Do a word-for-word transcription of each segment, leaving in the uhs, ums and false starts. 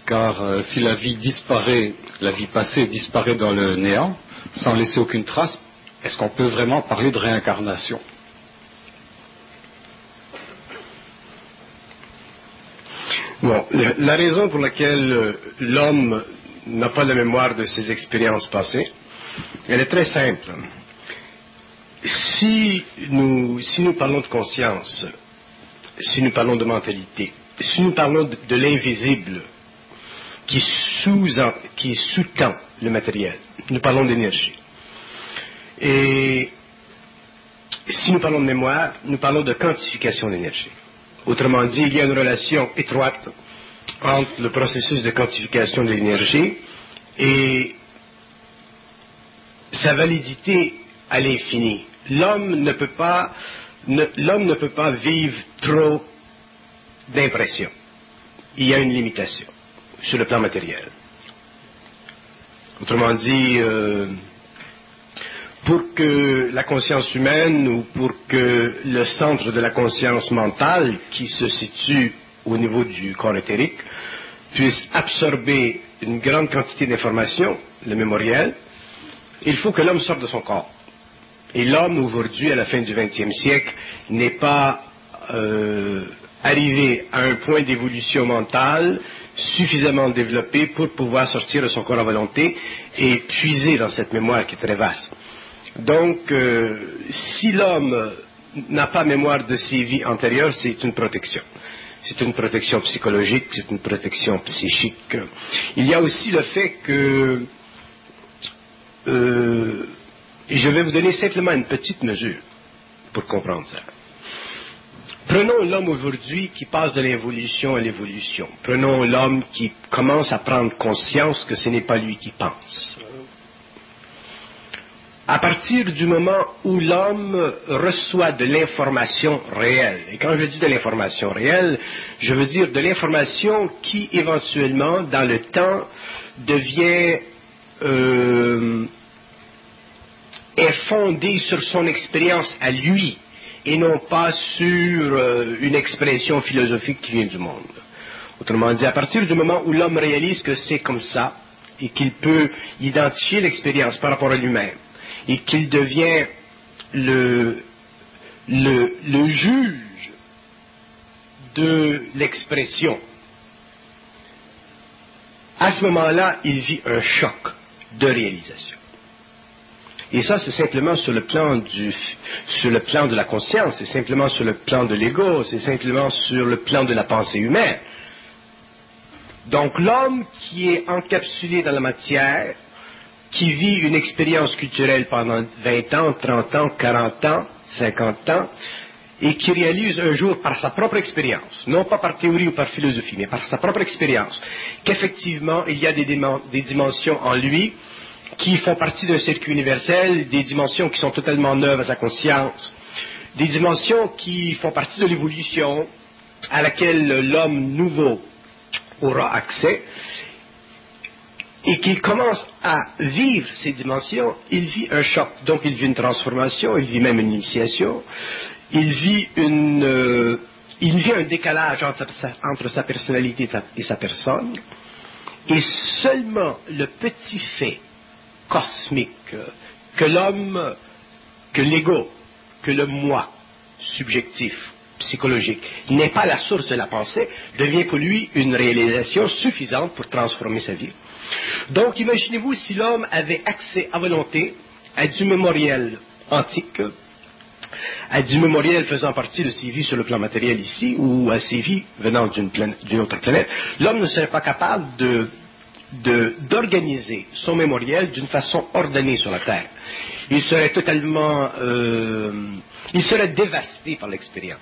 car euh, si la vie disparaît, la vie passée disparaît dans le néant, sans laisser aucune trace, est-ce qu'on peut vraiment parler de réincarnation? Bon, la raison pour laquelle l'homme n'a pas la mémoire de ses expériences passées, elle est très simple. Si nous, si nous parlons de conscience, si nous parlons de mentalité, si nous parlons de, de l'invisible qui, sous, qui sous-tend le matériel, nous parlons d'énergie. Et si nous parlons de mémoire, nous parlons de quantification d'énergie. Autrement dit, il y a une relation étroite entre le processus de quantification de l'énergie et sa validité à l'infini. L'homme ne peut pas, ne, l'homme ne peut pas vivre trop d'impressions. Il y a une limitation sur le plan matériel. Autrement dit, euh, pour que la conscience humaine ou pour que le centre de la conscience mentale qui se situe au niveau du corps éthérique puisse absorber une grande quantité d'informations, le mémoriel, il faut que l'homme sorte de son corps. Et l'homme aujourd'hui, à la fin du vingtième siècle, n'est pas euh, arrivé à un point d'évolution mentale suffisamment développé pour pouvoir sortir de son corps à volonté et puiser dans cette mémoire qui est très vaste. Donc, euh, si l'homme n'a pas mémoire de ses vies antérieures, c'est une protection. C'est une protection psychologique, c'est une protection psychique. Il y a aussi le fait que, euh, je vais vous donner simplement une petite mesure pour comprendre ça. Prenons l'homme aujourd'hui qui passe de l'involution à l'évolution. Prenons l'homme qui commence à prendre conscience que ce n'est pas lui qui pense. À partir du moment où l'homme reçoit de l'information réelle, et quand je dis de l'information réelle, je veux dire de l'information qui éventuellement, dans le temps, devient euh, est fondée sur son expérience à lui, et non pas sur euh, une expression philosophique qui vient du monde. Autrement dit, à partir du moment où l'homme réalise que c'est comme ça, et qu'il peut identifier l'expérience par rapport à lui-même, et qu'il devient le, le, le juge de l'expression, à ce moment-là, il vit un choc de réalisation. Et ça, c'est simplement sur le plan du, sur le plan de la conscience, c'est simplement sur le plan de l'ego, c'est simplement sur le plan de la pensée humaine. Donc, l'homme qui est encapsulé dans la matière, qui vit une expérience culturelle pendant vingt ans, trente ans, quarante ans, cinquante ans, et qui réalise un jour par sa propre expérience, non pas par théorie ou par philosophie, mais par sa propre expérience, qu'effectivement, il y a des, des dimensions en lui qui font partie d'un circuit universel, des dimensions qui sont totalement neuves à sa conscience, des dimensions qui font partie de l'évolution à laquelle l'homme nouveau aura accès, et qu'il commence à vivre ces dimensions, il vit un choc. Donc il vit une transformation, il vit même une initiation, il vit, une, euh, il vit un décalage entre sa, entre sa personnalité et sa, et sa personne, et seulement le petit fait cosmique que l'homme, que l'ego, que le moi subjectif, psychologique, n'est pas la source de la pensée, devient pour lui une réalisation suffisante pour transformer sa vie. Donc, imaginez-vous si l'homme avait accès à volonté à du mémoriel antique, à du mémoriel faisant partie de ses vies sur le plan matériel ici, ou à ses vies venant d'une, planète, d'une autre planète, l'homme ne serait pas capable de, de, d'organiser son mémoriel d'une façon ordonnée sur la Terre. Il serait totalement... Euh, il serait dévasté par l'expérience.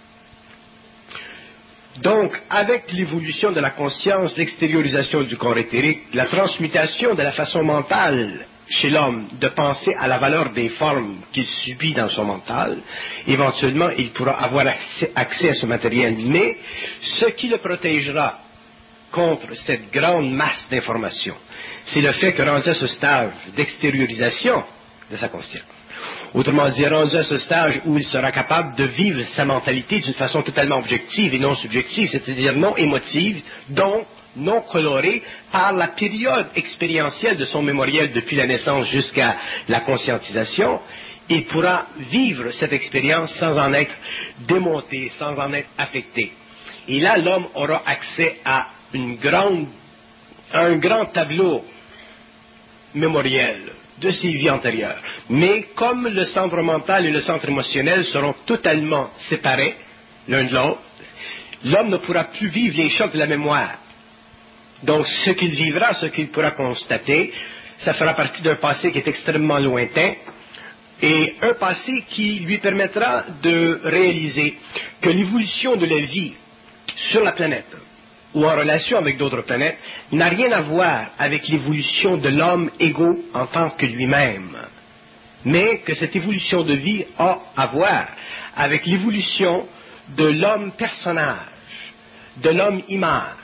Donc, avec l'évolution de la conscience, l'extériorisation du corps éthérique, la transmutation de la façon mentale chez l'homme de penser à la valeur des formes qu'il subit dans son mental, éventuellement, il pourra avoir accès, accès à ce matériel. Mais ce qui le protégera contre cette grande masse d'informations, c'est le fait que rendu à ce stade d'extériorisation de sa conscience, autrement dit, rendu à ce stage où il sera capable de vivre sa mentalité d'une façon totalement objective et non subjective, c'est-à-dire non émotive, donc non coloré par la période expérientielle de son mémoriel depuis la naissance jusqu'à la conscientisation, il pourra vivre cette expérience sans en être démonté, sans en être affecté. Et là, l'homme aura accès à, une grande, à un grand tableau mémoriel de ses vies antérieures. Mais comme le centre mental et le centre émotionnel seront totalement séparés l'un de l'autre, l'homme ne pourra plus vivre les chocs de la mémoire. Donc, ce qu'il vivra, ce qu'il pourra constater, ça fera partie d'un passé qui est extrêmement lointain, et un passé qui lui permettra de réaliser que l'évolution de la vie sur la planète, ou en relation avec d'autres planètes, n'a rien à voir avec l'évolution de l'homme égaux en tant que lui-même, mais que cette évolution de vie a à voir avec l'évolution de l'homme personnage, de l'homme image,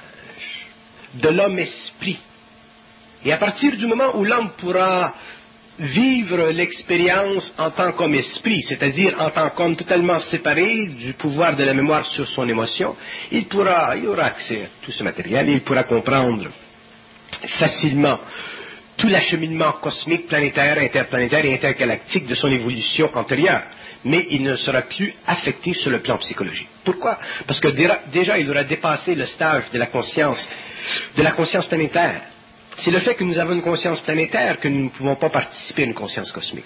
de l'homme esprit. Et à partir du moment où l'homme pourra vivre l'expérience en tant qu'homme esprit, c'est-à-dire en tant qu'homme totalement séparé du pouvoir de la mémoire sur son émotion, il pourra, il aura accès à tout ce matériel et il pourra comprendre facilement tout l'acheminement cosmique, planétaire, interplanétaire et intergalactique de son évolution antérieure. Mais il ne sera plus affecté sur le plan psychologique. Pourquoi? Parce que déjà, il aura dépassé le stage de la conscience, de la conscience planétaire. C'est le fait que nous avons une conscience planétaire que nous ne pouvons pas participer à une conscience cosmique.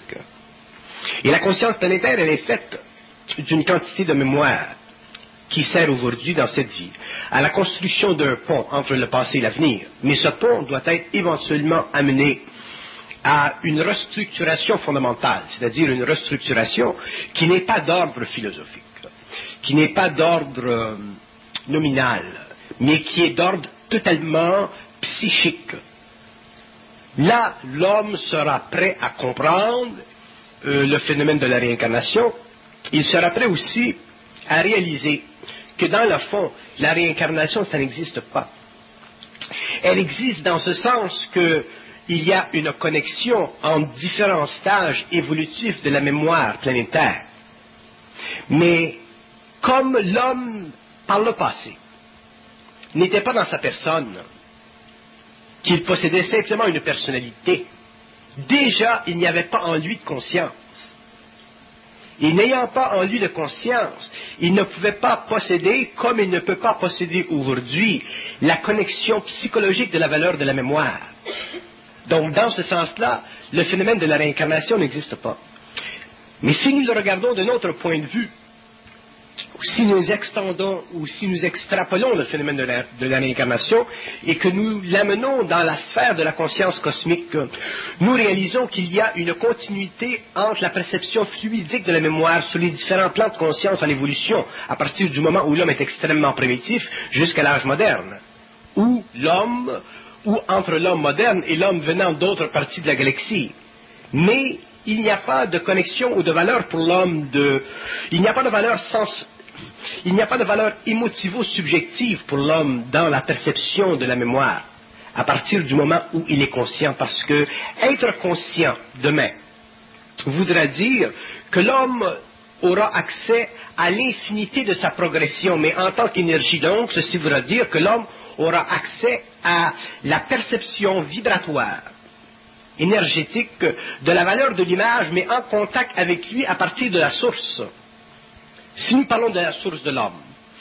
Et la conscience planétaire, elle est faite d'une quantité de mémoire qui sert aujourd'hui dans cette vie à la construction d'un pont entre le passé et l'avenir. Mais ce pont doit être éventuellement amené à une restructuration fondamentale, c'est-à-dire une restructuration qui n'est pas d'ordre philosophique, qui n'est pas d'ordre euh, nominal, mais qui est d'ordre totalement psychique. Là, l'homme sera prêt à comprendre euh, le phénomène de la réincarnation. Il sera prêt aussi à réaliser que dans le fond, la réincarnation, ça n'existe pas. Elle existe dans ce sens que il y a une connexion entre différents stages évolutifs de la mémoire planétaire. Mais comme l'homme, par le passé, n'était pas dans sa personne, qu'il possédait simplement une personnalité, déjà il n'y avait pas en lui de conscience. Et n'ayant pas en lui de conscience, il ne pouvait pas posséder, comme il ne peut pas posséder aujourd'hui, la connexion psychologique de la valeur de la mémoire. Donc, dans ce sens-là, le phénomène de la réincarnation n'existe pas. Mais si nous le regardons d'un autre point de vue, si nous extendons ou si nous extrapolons le phénomène de la, de la réincarnation et que nous l'amenons dans la sphère de la conscience cosmique, nous réalisons qu'il y a une continuité entre la perception fluidique de la mémoire sur les différents plans de conscience en évolution, à partir du moment où l'homme est extrêmement primitif jusqu'à l'âge moderne, où l'homme ou entre l'homme moderne et l'homme venant d'autres parties de la galaxie. Mais il n'y a pas de connexion ou de valeur pour l'homme de... Il n'y a pas de valeur sens... Il n'y a pas de valeur émotivo-subjective pour l'homme dans la perception de la mémoire, à partir du moment où il est conscient, parce que être conscient demain voudra dire que l'homme aura accès à l'infinité de sa progression, mais en tant qu'énergie. Donc, ceci voudra dire que l'homme aura accès à la perception vibratoire, énergétique de la valeur de l'image, mais en contact avec lui à partir de la source. Si nous parlons de la source de l'homme,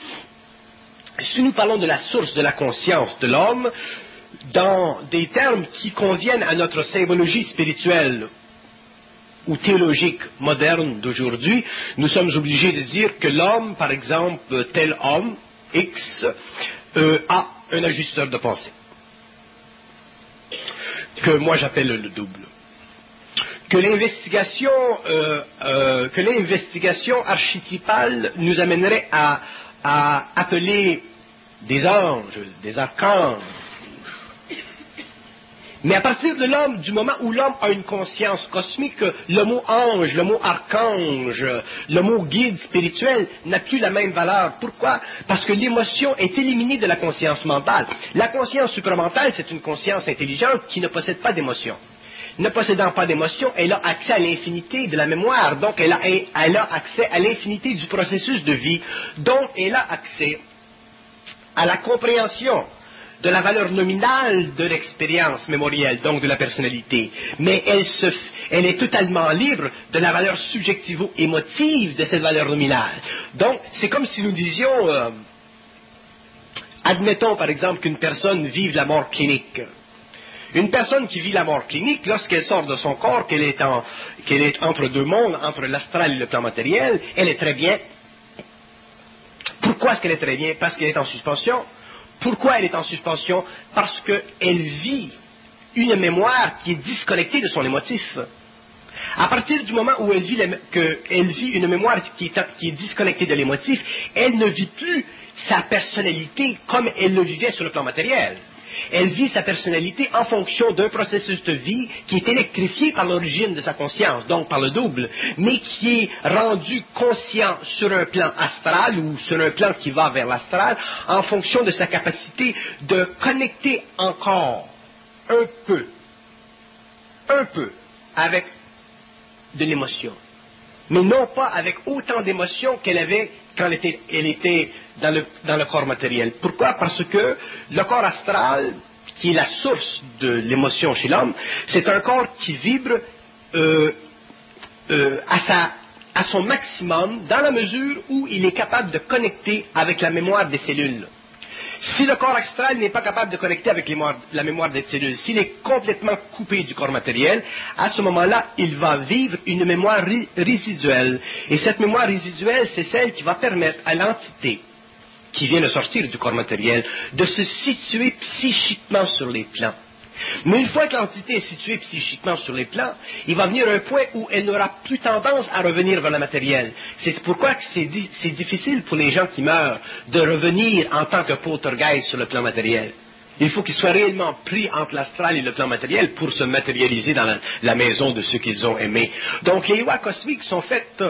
si nous parlons de la source de la conscience de l'homme, dans des termes qui conviennent à notre symbologie spirituelle ou théologique moderne d'aujourd'hui, nous sommes obligés de dire que l'homme, par exemple, tel homme, X, euh, a un ajusteur de pensée, que moi j'appelle le double. Que l'investigation, euh, euh, que l'investigation archétypale nous amènerait à, à appeler des anges, des archanges. Mais à partir de l'homme, du moment où l'homme a une conscience cosmique, le mot ange, le mot archange, le mot guide spirituel n'a plus la même valeur. Pourquoi? Parce que l'émotion est éliminée de la conscience mentale. La conscience supramentale, c'est une conscience intelligente qui ne possède pas d'émotion. Ne possédant pas d'émotion, elle a accès à l'infinité de la mémoire, donc elle a, elle a accès à l'infinité du processus de vie, donc elle a accès à la compréhension de la valeur nominale de l'expérience mémorielle, donc de la personnalité, mais elle, se, elle est totalement libre de la valeur subjectivo-émotive de cette valeur nominale. Donc, c'est comme si nous disions, euh, admettons par exemple qu'une personne vive la mort clinique. Une personne qui vit la mort clinique, lorsqu'elle sort de son corps, qu'elle est, en, qu'elle est entre deux mondes, entre l'astral et le plan matériel, elle est très bien. Pourquoi est-ce qu'elle est très bien? Parce qu'elle est en suspension. Pourquoi elle est en suspension? Parce qu'elle vit une mémoire qui est disconnectée de son émotif. À partir du moment où elle vit, que, elle vit une mémoire qui est, qui est disconnectée de l'émotif, elle ne vit plus sa personnalité comme elle le vivait sur le plan matériel. Elle vit sa personnalité en fonction d'un processus de vie qui est électrifié par l'origine de sa conscience, donc par le double, mais qui est rendu conscient sur un plan astral ou sur un plan qui va vers l'astral en fonction de sa capacité de connecter encore un peu, un peu avec de l'émotion, mais non pas avec autant d'émotion qu'elle avait quand elle était, elle était dans, le, dans le corps matériel. Pourquoi? Parce que le corps astral, qui est la source de l'émotion chez l'homme, c'est un corps qui vibre euh, euh, à, sa, à son maximum dans la mesure où il est capable de connecter avec la mémoire des cellules. Si le corps astral n'est pas capable de connecter avec les mémoires, la mémoire des cellules, s'il est complètement coupé du corps matériel, à ce moment-là, il va vivre une mémoire ri- résiduelle. Et cette mémoire résiduelle, c'est celle qui va permettre à l'entité qui vient de sortir du corps matériel de se situer psychiquement sur les plans. Mais une fois que l'entité est située psychiquement sur les plans, il va venir un point où elle n'aura plus tendance à revenir vers le matériel. C'est pourquoi que c'est, di- c'est difficile pour les gens qui meurent de revenir en tant que poltergeist sur le plan matériel. Il faut qu'ils soient réellement pris entre l'astral et le plan matériel pour se matérialiser dans la, la maison de ceux qu'ils ont aimés. Donc les lois cosmiques sont faites,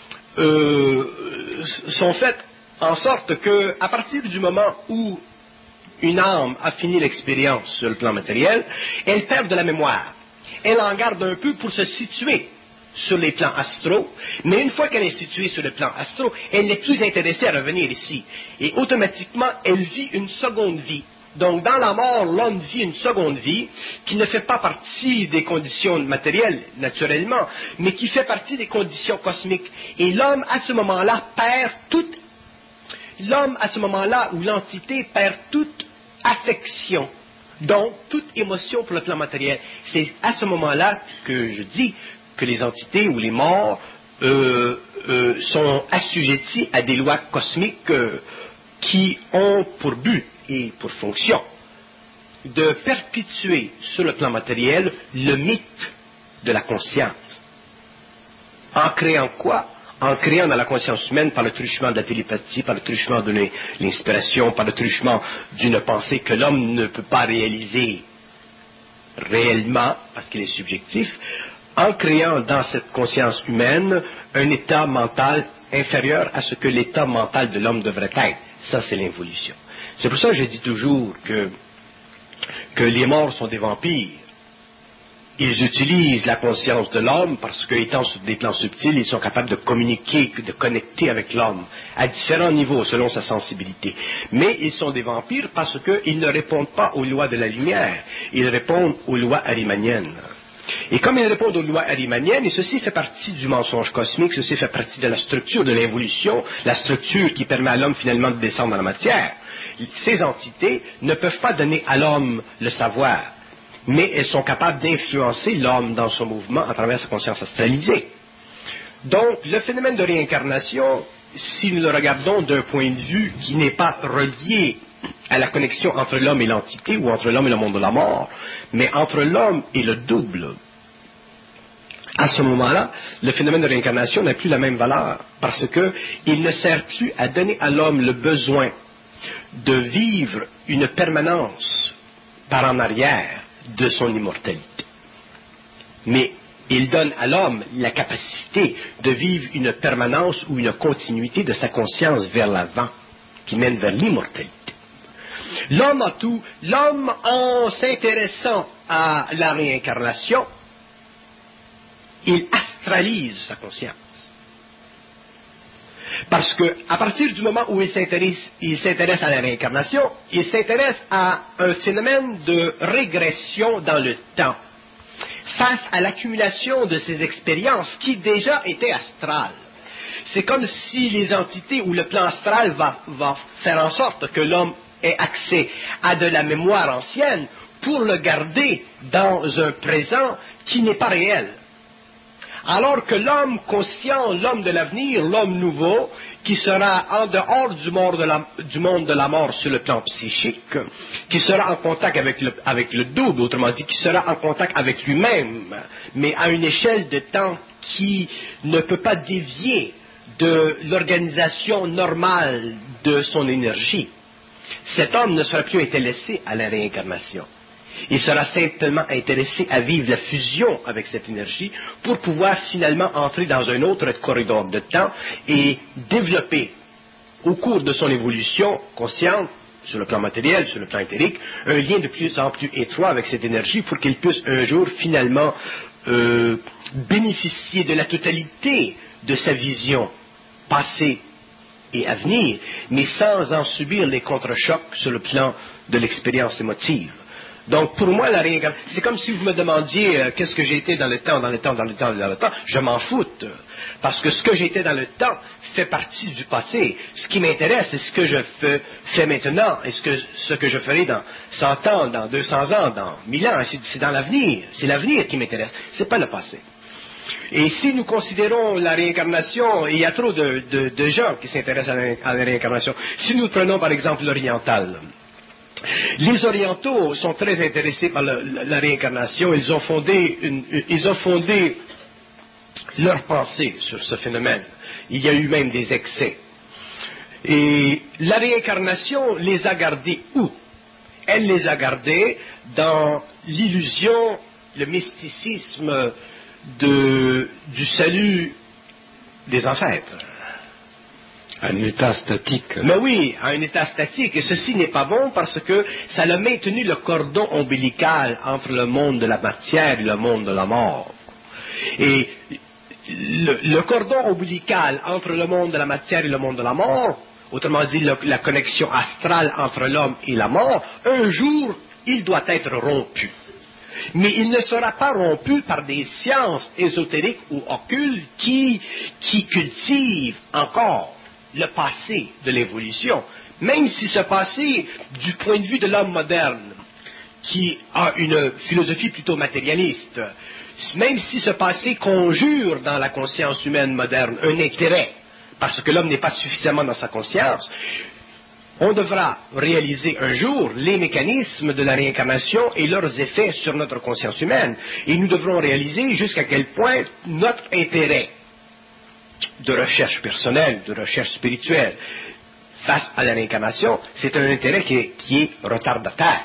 euh, sont faites en sorte que, à partir du moment où une âme a fini l'expérience sur le plan matériel, elle perd de la mémoire. Elle en garde un peu pour se situer sur les plans astraux, mais une fois qu'elle est située sur le plan astral, elle n'est plus intéressée à revenir ici. Et automatiquement, elle vit une seconde vie. Donc, dans la mort, l'homme vit une seconde vie qui ne fait pas partie des conditions matérielles, naturellement, mais qui fait partie des conditions cosmiques. Et l'homme, à ce moment-là, perd toute... L'homme, à ce moment-là, ou l'entité, perd toute affection, donc toute émotion pour le plan matériel. C'est à ce moment-là que je dis que les entités ou les morts euh, euh, sont assujettis à des lois cosmiques euh, qui ont pour but et pour fonction de perpétuer sur le plan matériel le mythe de la conscience. En créant quoi? En créant dans la conscience humaine par le truchement de la télépathie, par le truchement de l'inspiration, par le truchement d'une pensée que l'homme ne peut pas réaliser réellement, parce qu'il est subjectif, en créant dans cette conscience humaine un état mental inférieur à ce que l'état mental de l'homme devrait être. Ça, c'est l'involution. C'est pour ça que je dis toujours que, que les morts sont des vampires. Ils utilisent la conscience de l'homme parce qu'étant sur des plans subtils, ils sont capables de communiquer, de connecter avec l'homme à différents niveaux selon sa sensibilité. Mais ils sont des vampires parce qu'ils ne répondent pas aux lois de la lumière, ils répondent aux lois arimaniennes. Et comme ils répondent aux lois arimaniennes, et ceci fait partie du mensonge cosmique, ceci fait partie de la structure de l'involution, la structure qui permet à l'homme finalement de descendre dans la matière, ces entités ne peuvent pas donner à l'homme le savoir, mais elles sont capables d'influencer l'homme dans son mouvement à travers sa conscience astralisée. Donc, le phénomène de réincarnation, si nous le regardons d'un point de vue qui n'est pas relié à la connexion entre l'homme et l'entité, ou entre l'homme et le monde de la mort, mais entre l'homme et le double, à ce moment-là, le phénomène de réincarnation n'a plus la même valeur, parce qu'il ne sert plus à donner à l'homme le besoin de vivre une permanence par en arrière de son immortalité. Mais il donne à l'homme la capacité de vivre une permanence ou une continuité de sa conscience vers l'avant, qui mène vers l'immortalité. L'homme a tout, l'homme en s'intéressant à la réincarnation, il astralise sa conscience. Parce que, à partir du moment où il s'intéresse, il s'intéresse à la réincarnation, il s'intéresse à un phénomène de régression dans le temps, face à l'accumulation de ces expériences qui déjà étaient astrales. C'est comme si les entités ou le plan astral va, va faire en sorte que l'homme ait accès à de la mémoire ancienne pour le garder dans un présent qui n'est pas réel. Alors que l'homme conscient, l'homme de l'avenir, l'homme nouveau, qui sera en dehors du monde, de la, du monde de la mort sur le plan psychique, qui sera en contact avec le, avec le double, autrement dit, qui sera en contact avec lui-même, mais à une échelle de temps qui ne peut pas dévier de l'organisation normale de son énergie. Cet homme ne sera plus intéressé à la réincarnation. Il sera simplement intéressé à vivre la fusion avec cette énergie pour pouvoir finalement entrer dans un autre corridor de temps et développer au cours de son évolution consciente, sur le plan matériel, sur le plan éthérique, un lien de plus en plus étroit avec cette énergie pour qu'il puisse un jour finalement euh, bénéficier de la totalité de sa vision passée et à venir, mais sans en subir les contre-chocs sur le plan de l'expérience émotive. Donc, pour moi, la réincarnation, c'est comme si vous me demandiez euh, qu'est-ce que j'ai été dans le temps, dans le temps, dans le temps, dans le temps. Je m'en foute. Parce que ce que j'ai été dans le temps fait partie du passé. Ce qui m'intéresse, c'est ce que je fais, fais maintenant et ce que, ce que je ferai dans cent ans, dans deux cents ans, dans mille ans. C'est, c'est dans l'avenir. C'est l'avenir qui m'intéresse. C'est pas le passé. Et si nous considérons la réincarnation, et il y a trop de, de, de gens qui s'intéressent à la, à la réincarnation, si nous prenons par exemple l'oriental, les orientaux sont très intéressés par le, la, la réincarnation, ils ont fondé, une, ils ont fondé leur pensée sur ce phénomène. Il y a eu même des excès. Et la réincarnation les a gardés où? Elle les a gardés dans l'illusion, le mysticisme de, du salut des ancêtres. Un état statique. Mais oui, à un état statique. Et ceci n'est pas bon parce que ça a maintenu le cordon ombilical entre le monde de la matière et le monde de la mort. Et le, le cordon ombilical entre le monde de la matière et le monde de la mort, autrement dit le, la connexion astrale entre l'homme et la mort, un jour, il doit être rompu. Mais il ne sera pas rompu par des sciences ésotériques ou occultes qui, qui cultivent encore le passé de l'évolution, même si ce passé, du point de vue de l'homme moderne, qui a une philosophie plutôt matérialiste, même si ce passé conjure dans la conscience humaine moderne un intérêt, parce que l'homme n'est pas suffisamment dans sa conscience, on devra réaliser un jour les mécanismes de la réincarnation et leurs effets sur notre conscience humaine. Et nous devrons réaliser jusqu'à quel point notre intérêt de recherche personnelle, de recherche spirituelle, face à la réincarnation, c'est un intérêt qui est, qui est retardataire.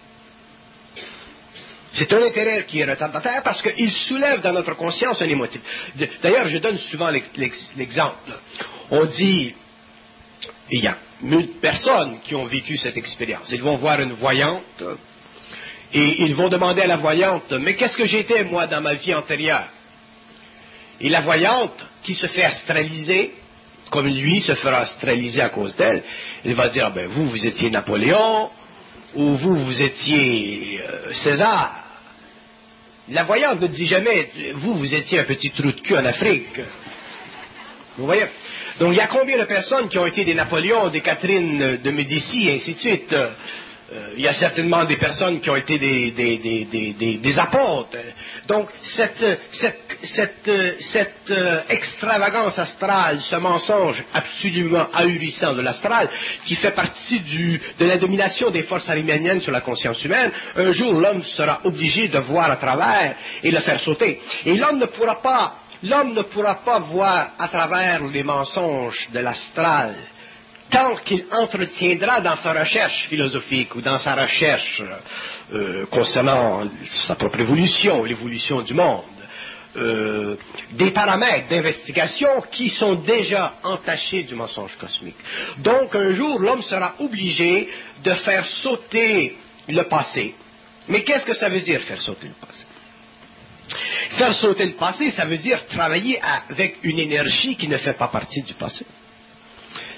C'est un intérêt qui est retardataire parce qu'il soulève dans notre conscience un émotif. D'ailleurs, je donne souvent l'exemple. On dit, il y a mille personnes qui ont vécu cette expérience. Ils vont voir une voyante et ils vont demander à la voyante, mais qu'est-ce que j'étais moi dans ma vie antérieure? Et la voyante, qui se fait astraliser, comme lui se fera astraliser à cause d'elle, elle va dire, ben vous, vous étiez Napoléon, ou vous, vous étiez euh, César. La voyante ne dit jamais, vous, vous étiez un petit trou de cul en Afrique. Vous voyez? Donc il y a combien de personnes qui ont été des Napoléons, des Catherine de Médicis, et ainsi de suite? Euh, il y a certainement des personnes qui ont été des, des, des, des, des, des apôtres. Donc, cette, cette, cette, cette euh, extravagance astrale, ce mensonge absolument ahurissant de l'astral, qui fait partie du, de la domination des forces arimaniennes sur la conscience humaine, un jour l'homme sera obligé de voir à travers et le faire sauter. Et l'homme ne pourra pas, l'homme ne pourra pas voir à travers les mensonges de l'astral tant qu'il entretiendra dans sa recherche philosophique ou dans sa recherche euh, concernant sa propre évolution, l'évolution du monde, euh, des paramètres d'investigation qui sont déjà entachés du mensonge cosmique. Donc un jour, l'homme sera obligé de faire sauter le passé. Mais qu'est-ce que ça veut dire, faire sauter le passé? Faire sauter le passé, ça veut dire travailler avec une énergie qui ne fait pas partie du passé.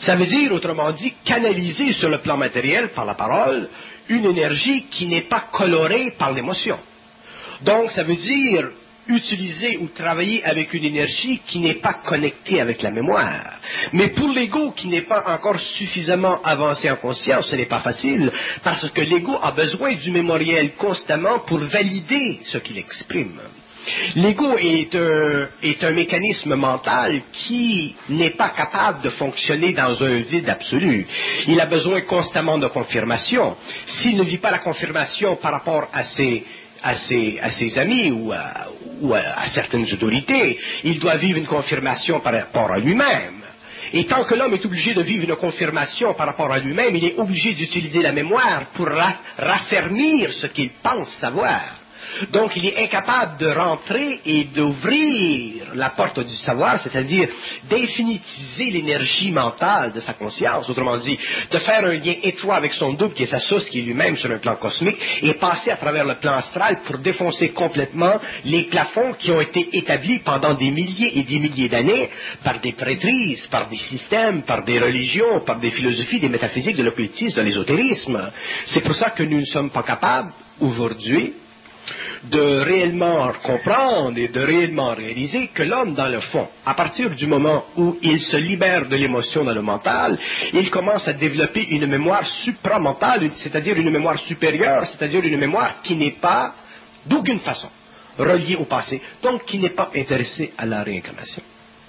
Ça veut dire, autrement dit, canaliser sur le plan matériel, par la parole, une énergie qui n'est pas colorée par l'émotion. Donc, ça veut dire utiliser ou travailler avec une énergie qui n'est pas connectée avec la mémoire. Mais pour l'ego qui n'est pas encore suffisamment avancé en conscience, ce n'est pas facile, parce que l'ego a besoin du mémoriel constamment pour valider ce qu'il exprime. L'ego est un, est un mécanisme mental qui n'est pas capable de fonctionner dans un vide absolu. Il a besoin constamment de confirmation. S'il ne vit pas la confirmation par rapport à ses À ses, à ses amis ou, à, ou à, à certaines autorités, il doit vivre une confirmation par rapport à lui-même. Et tant que l'homme est obligé de vivre une confirmation par rapport à lui-même, il est obligé d'utiliser la mémoire pour ra- raffermir ce qu'il pense savoir. Donc, il est incapable de rentrer et d'ouvrir la porte du savoir, c'est-à-dire d'infinitiser l'énergie mentale de sa conscience, autrement dit, de faire un lien étroit avec son double, qui est sa source, qui est lui-même sur un plan cosmique, et passer à travers le plan astral pour défoncer complètement les plafonds qui ont été établis pendant des milliers et des milliers d'années par des prêtrises, par des systèmes, par des religions, par des philosophies, des métaphysiques, de l'occultisme, de l'ésotérisme. C'est pour ça que nous ne sommes pas capables, aujourd'hui, de réellement comprendre et de réellement réaliser que l'homme, dans le fond, à partir du moment où il se libère de l'émotion dans le mental, il commence à développer une mémoire supramentale, c'est-à-dire une mémoire supérieure, c'est-à-dire une mémoire qui n'est pas, d'aucune façon, reliée au passé, donc qui n'est pas intéressée à la réincarnation.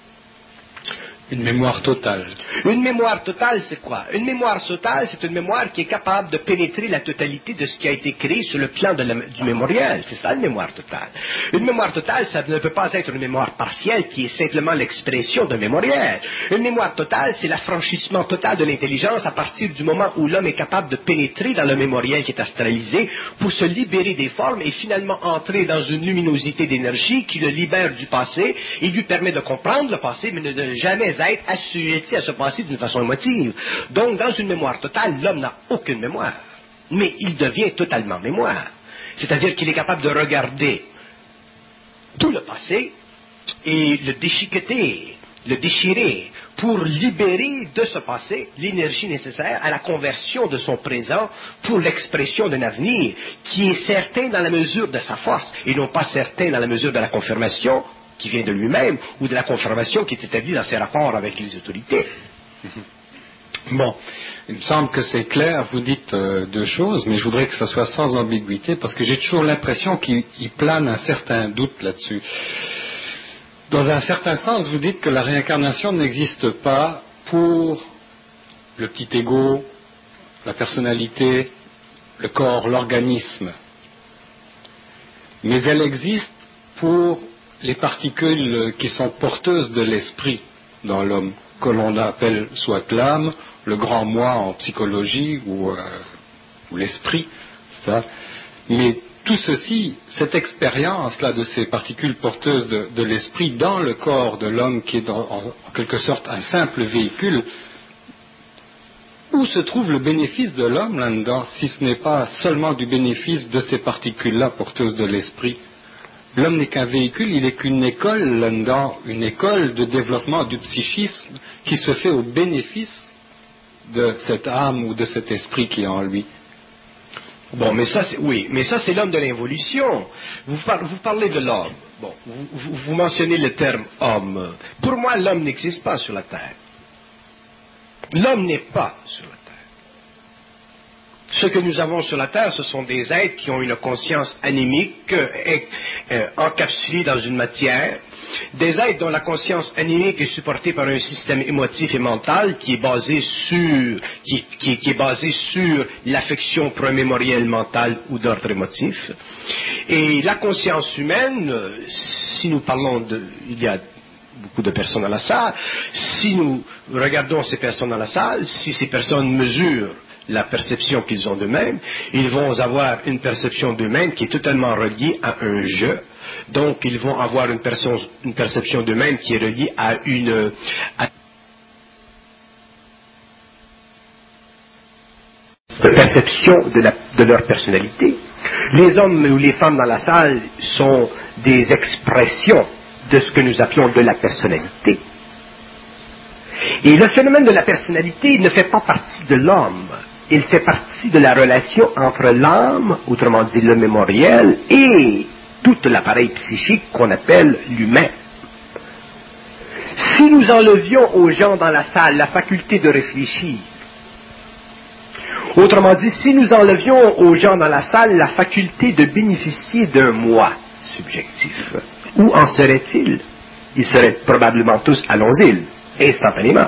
Une mémoire totale. Une mémoire totale, c'est quoi? Une mémoire totale, c'est une mémoire qui est capable de pénétrer la totalité de ce qui a été créé sur le plan de la, du mémoriel. C'est ça, une mémoire totale. Une mémoire totale, ça ne peut pas être une mémoire partielle qui est simplement l'expression d'un mémoriel. Une mémoire totale, c'est l'affranchissement total de l'intelligence à partir du moment où l'homme est capable de pénétrer dans le mémoriel qui est astralisé pour se libérer des formes et finalement entrer dans une luminosité d'énergie qui le libère du passé et lui permet de comprendre le passé, mais de jamais être assujetti à ce passé d'une façon émotive. Donc, dans une mémoire totale, l'homme n'a aucune mémoire. Mais il devient totalement mémoire. C'est-à-dire qu'il est capable de regarder tout le passé et le déchiqueter, le déchirer, pour libérer de ce passé l'énergie nécessaire à la conversion de son présent pour l'expression d'un avenir qui est certain dans la mesure de sa force et non pas certain dans la mesure de la confirmation qui vient de lui-même, ou de la confirmation qui est établie dans ses rapports avec les autorités. Bon, il me semble que c'est clair, vous dites euh, deux choses, mais je voudrais que ça soit sans ambiguïté, parce que j'ai toujours l'impression qu'il plane un certain doute là-dessus. Dans un certain sens, vous dites que la réincarnation n'existe pas pour le petit ego, la personnalité, le corps, l'organisme, mais elle existe pour les particules qui sont porteuses de l'esprit dans l'homme, que l'on appelle soit l'âme, le grand moi en psychologie, ou, euh, ou l'esprit. Ça. Mais tout ceci, cette expérience-là de ces particules porteuses de, de l'esprit dans le corps de l'homme, qui est dans, en, en quelque sorte un simple véhicule, où se trouve le bénéfice de l'homme là-dedans, si ce n'est pas seulement du bénéfice de ces particules-là porteuses de l'esprit? L'homme n'est qu'un véhicule, il n'est qu'une école là-dedans, une école de développement du psychisme qui se fait au bénéfice de cette âme ou de cet esprit qui est en lui. Bon, mais ça, c'est, oui, mais ça, c'est l'homme de l'évolution. Vous, par, vous parlez de l'homme. Bon, vous, vous, vous mentionnez le terme homme. Pour moi, l'homme n'existe pas sur la terre. L'homme n'est pas sur la terre. Ce que nous avons sur la Terre, ce sont des êtres qui ont une conscience anémique euh, euh, encapsulée dans une matière, des êtres dont la conscience anémique est supportée par un système émotif et mental qui est basé sur, qui, qui, qui est basé sur l'affection pour un mémoriel mental ou d'ordre émotif. Et la conscience humaine, si nous parlons de, il y a beaucoup de personnes dans la salle, si nous regardons ces personnes dans la salle, si ces personnes mesurent la perception qu'ils ont d'eux-mêmes, ils vont avoir une perception d'eux-mêmes qui est totalement reliée à un je. Donc, ils vont avoir une, perso- une perception d'eux-mêmes qui est reliée à une... À de perception de, la, de leur personnalité. Les hommes ou les femmes dans la salle sont des expressions de ce que nous appelons de la personnalité. Et le phénomène de la personnalité ne fait pas partie de l'homme. Il fait partie de la relation entre l'âme, autrement dit le mémoriel, et tout l'appareil psychique qu'on appelle l'humain. Si nous enlevions aux gens dans la salle la faculté de réfléchir, autrement dit, si nous enlevions aux gens dans la salle la faculté de bénéficier d'un moi subjectif, où en seraient-ils? Ils seraient probablement tous à l'asile, instantanément.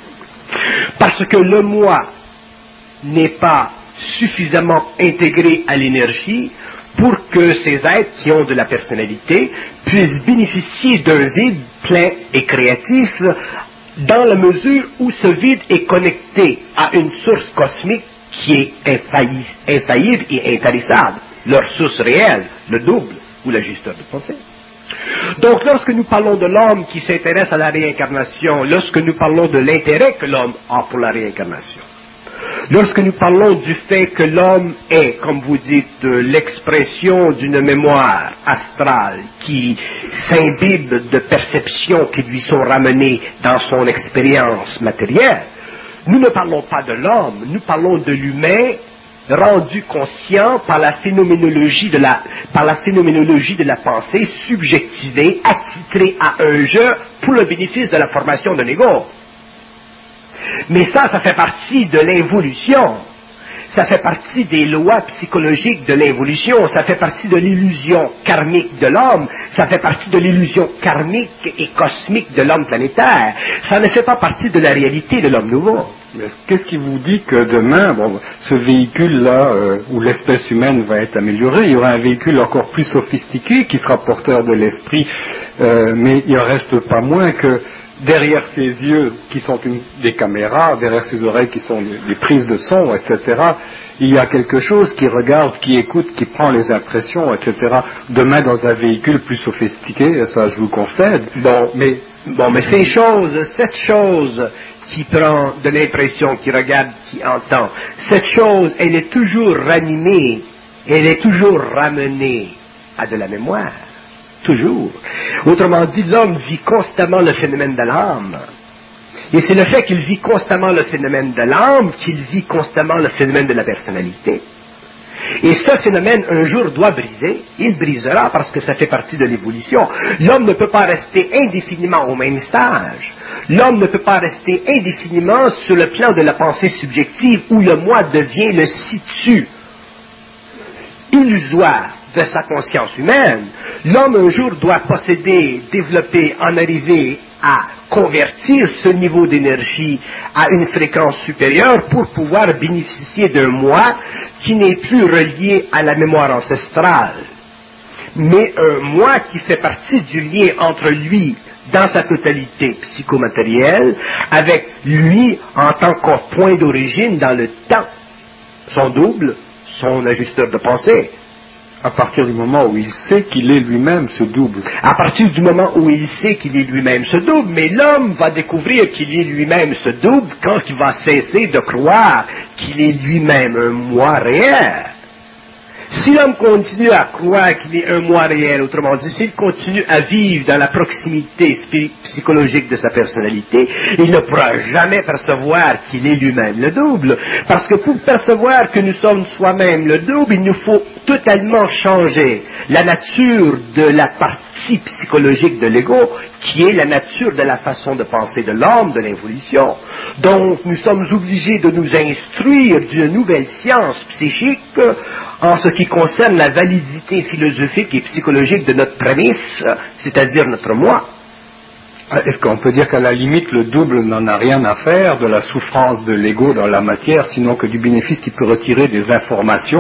Parce que le moi n'est pas suffisamment intégré à l'énergie pour que ces êtres qui ont de la personnalité puissent bénéficier d'un vide plein et créatif dans la mesure où ce vide est connecté à une source cosmique qui est infailli, infaillible et intarissable, leur source réelle, le double ou l'ajusteur de pensée. Donc lorsque nous parlons de l'homme qui s'intéresse à la réincarnation, lorsque nous parlons de l'intérêt que l'homme a pour la réincarnation, lorsque nous parlons du fait que l'homme est, comme vous dites, l'expression d'une mémoire astrale qui s'imbibe de perceptions qui lui sont ramenées dans son expérience matérielle, nous ne parlons pas de l'homme, nous parlons de l'humain rendu conscient par la phénoménologie de la, par la phénoménologie de la pensée, subjectivé, attitré à un jeu pour le bénéfice de la formation d'un ego. Mais ça, ça fait partie de l'évolution. Ça fait partie des lois psychologiques de l'évolution. Ça fait partie de l'illusion karmique de l'homme. Ça fait partie de l'illusion karmique et cosmique de l'homme planétaire. Ça ne fait pas partie de la réalité de l'homme nouveau. Qu'est-ce qui vous dit que demain, bon, ce véhicule-là, euh, où l'espèce humaine va être améliorée, il y aura un véhicule encore plus sophistiqué qui sera porteur de l'esprit, euh, mais il en reste pas moins que derrière ses yeux, qui sont une, des caméras, derrière ses oreilles, qui sont des, des prises de son, et cetera, il y a quelque chose qui regarde, qui écoute, qui prend les impressions, et cetera. Demain, dans un véhicule plus sophistiqué, ça je vous concède. Bon, mais, bon, mais ces choses, cette chose qui prend de l'impression, qui regarde, qui entend, cette chose, elle est toujours ranimée, elle est toujours ramenée à de la mémoire. Toujours. Autrement dit, l'homme vit constamment le phénomène de l'âme. Et c'est le fait qu'il vit constamment le phénomène de l'âme qu'il vit constamment le phénomène de la personnalité. Et ce phénomène, un jour, doit briser. Il brisera parce que ça fait partie de l'évolution. L'homme ne peut pas rester indéfiniment au même stage. L'homme ne peut pas rester indéfiniment sur le plan de la pensée subjective où le moi devient le situ illusoire de sa conscience humaine. L'homme un jour doit posséder, développer, en arriver à convertir ce niveau d'énergie à une fréquence supérieure pour pouvoir bénéficier d'un moi qui n'est plus relié à la mémoire ancestrale, mais un moi qui fait partie du lien entre lui dans sa totalité psychomatérielle avec lui en tant que point d'origine dans le temps, son double, son ajusteur de pensée. À partir du moment où il sait qu'il est lui-même ce double. À partir du moment où il sait qu'il est lui-même ce double, mais l'homme va découvrir qu'il est lui-même ce double quand il va cesser de croire qu'il est lui-même un moi réel. Si l'homme continue à croire qu'il est un moi réel, autrement dit, s'il continue à vivre dans la proximité psychologique de sa personnalité, il ne pourra jamais percevoir qu'il est lui-même le double. Parce que pour percevoir que nous sommes soi-même le double, il nous faut totalement changer la nature de la partie psychologique de l'ego, qui est la nature de la façon de penser de l'homme, de l'évolution. Donc, nous sommes obligés de nous instruire d'une nouvelle science psychique en ce qui concerne la validité philosophique et psychologique de notre prémisse, c'est-à-dire notre moi. Est-ce qu'on peut dire qu'à la limite, le double n'en a rien à faire de la souffrance de l'ego dans la matière, sinon que du bénéfice qu'il peut retirer des informations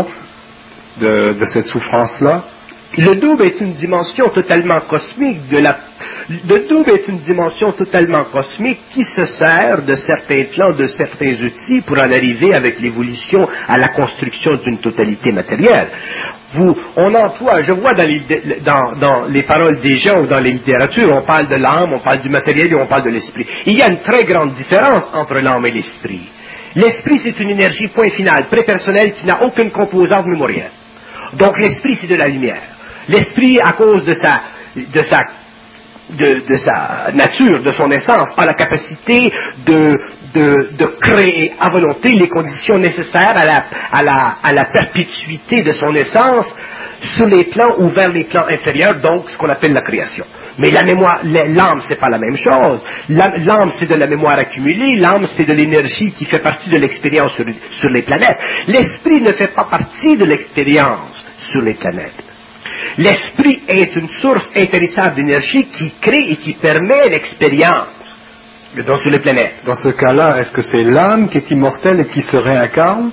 de, de cette souffrance-là? Le double est une dimension totalement cosmique de la... Le double est une dimension totalement cosmique qui se sert de certains plans, de certains outils pour en arriver avec l'évolution à la construction d'une totalité matérielle. Vous, on emploie, je vois dans les, dans, dans les paroles des gens ou dans les littératures, on parle de l'âme, on parle du matériel et on parle de l'esprit. Il y a une très grande différence entre l'âme et l'esprit. L'esprit, c'est une énergie point final, prépersonnelle, qui n'a aucune composante mémorielle. Donc l'esprit, c'est de la lumière. L'esprit, à cause de sa, de sa de, de sa nature, de son essence, a la capacité de, de, de créer à volonté les conditions nécessaires à la, à, la, à la perpétuité de son essence sur les plans ou vers les plans inférieurs, donc ce qu'on appelle la création. Mais la mémoire, l'âme, c'est pas la même chose. L'âme, c'est de la mémoire accumulée. L'âme, c'est de l'énergie qui fait partie de l'expérience sur, sur les planètes. L'esprit ne fait pas partie de l'expérience sur les planètes. L'esprit est une source intarissable d'énergie qui crée et qui permet l'expérience sur les planètes. Dans ce cas-là, est-ce que c'est l'âme qui est immortelle et qui se réincarne?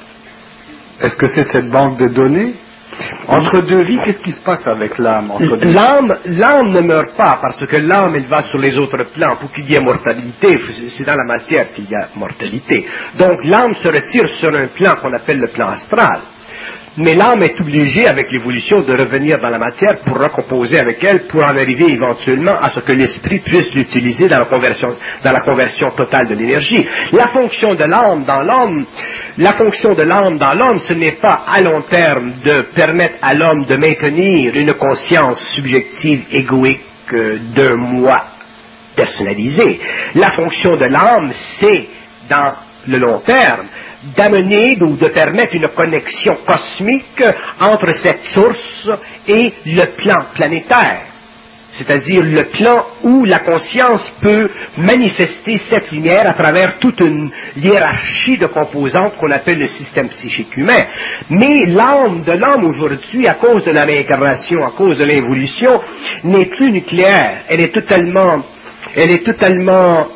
Est-ce que c'est cette banque de données? Entre deux vies, qu'est-ce qui se passe avec l'âme? L'âme, l'âme ne meurt pas, parce que l'âme, elle va sur les autres plans. Pour qu'il y ait mortalité, c'est dans la matière qu'il y a mortalité. Donc l'âme se retire sur un plan qu'on appelle le plan astral. Mais l'âme est obligée, avec l'évolution, de revenir dans la matière pour recomposer avec elle, pour en arriver éventuellement à ce que l'esprit puisse l'utiliser dans la conversion, dans la conversion totale de l'énergie. La fonction de l'âme dans l'homme, la fonction de l'âme dans l'homme, ce n'est pas à long terme de permettre à l'homme de maintenir une conscience subjective égoïque euh, d'un moi personnalisé. La fonction de l'âme, c'est, dans le long terme, d'amener ou de permettre une connexion cosmique entre cette source et le plan planétaire. C'est-à-dire le plan où la conscience peut manifester cette lumière à travers toute une hiérarchie de composantes qu'on appelle le système psychique humain. Mais l'âme de l'homme aujourd'hui, à cause de la réincarnation, à cause de l'évolution, n'est plus nucléaire. Elle est totalement, elle est totalement,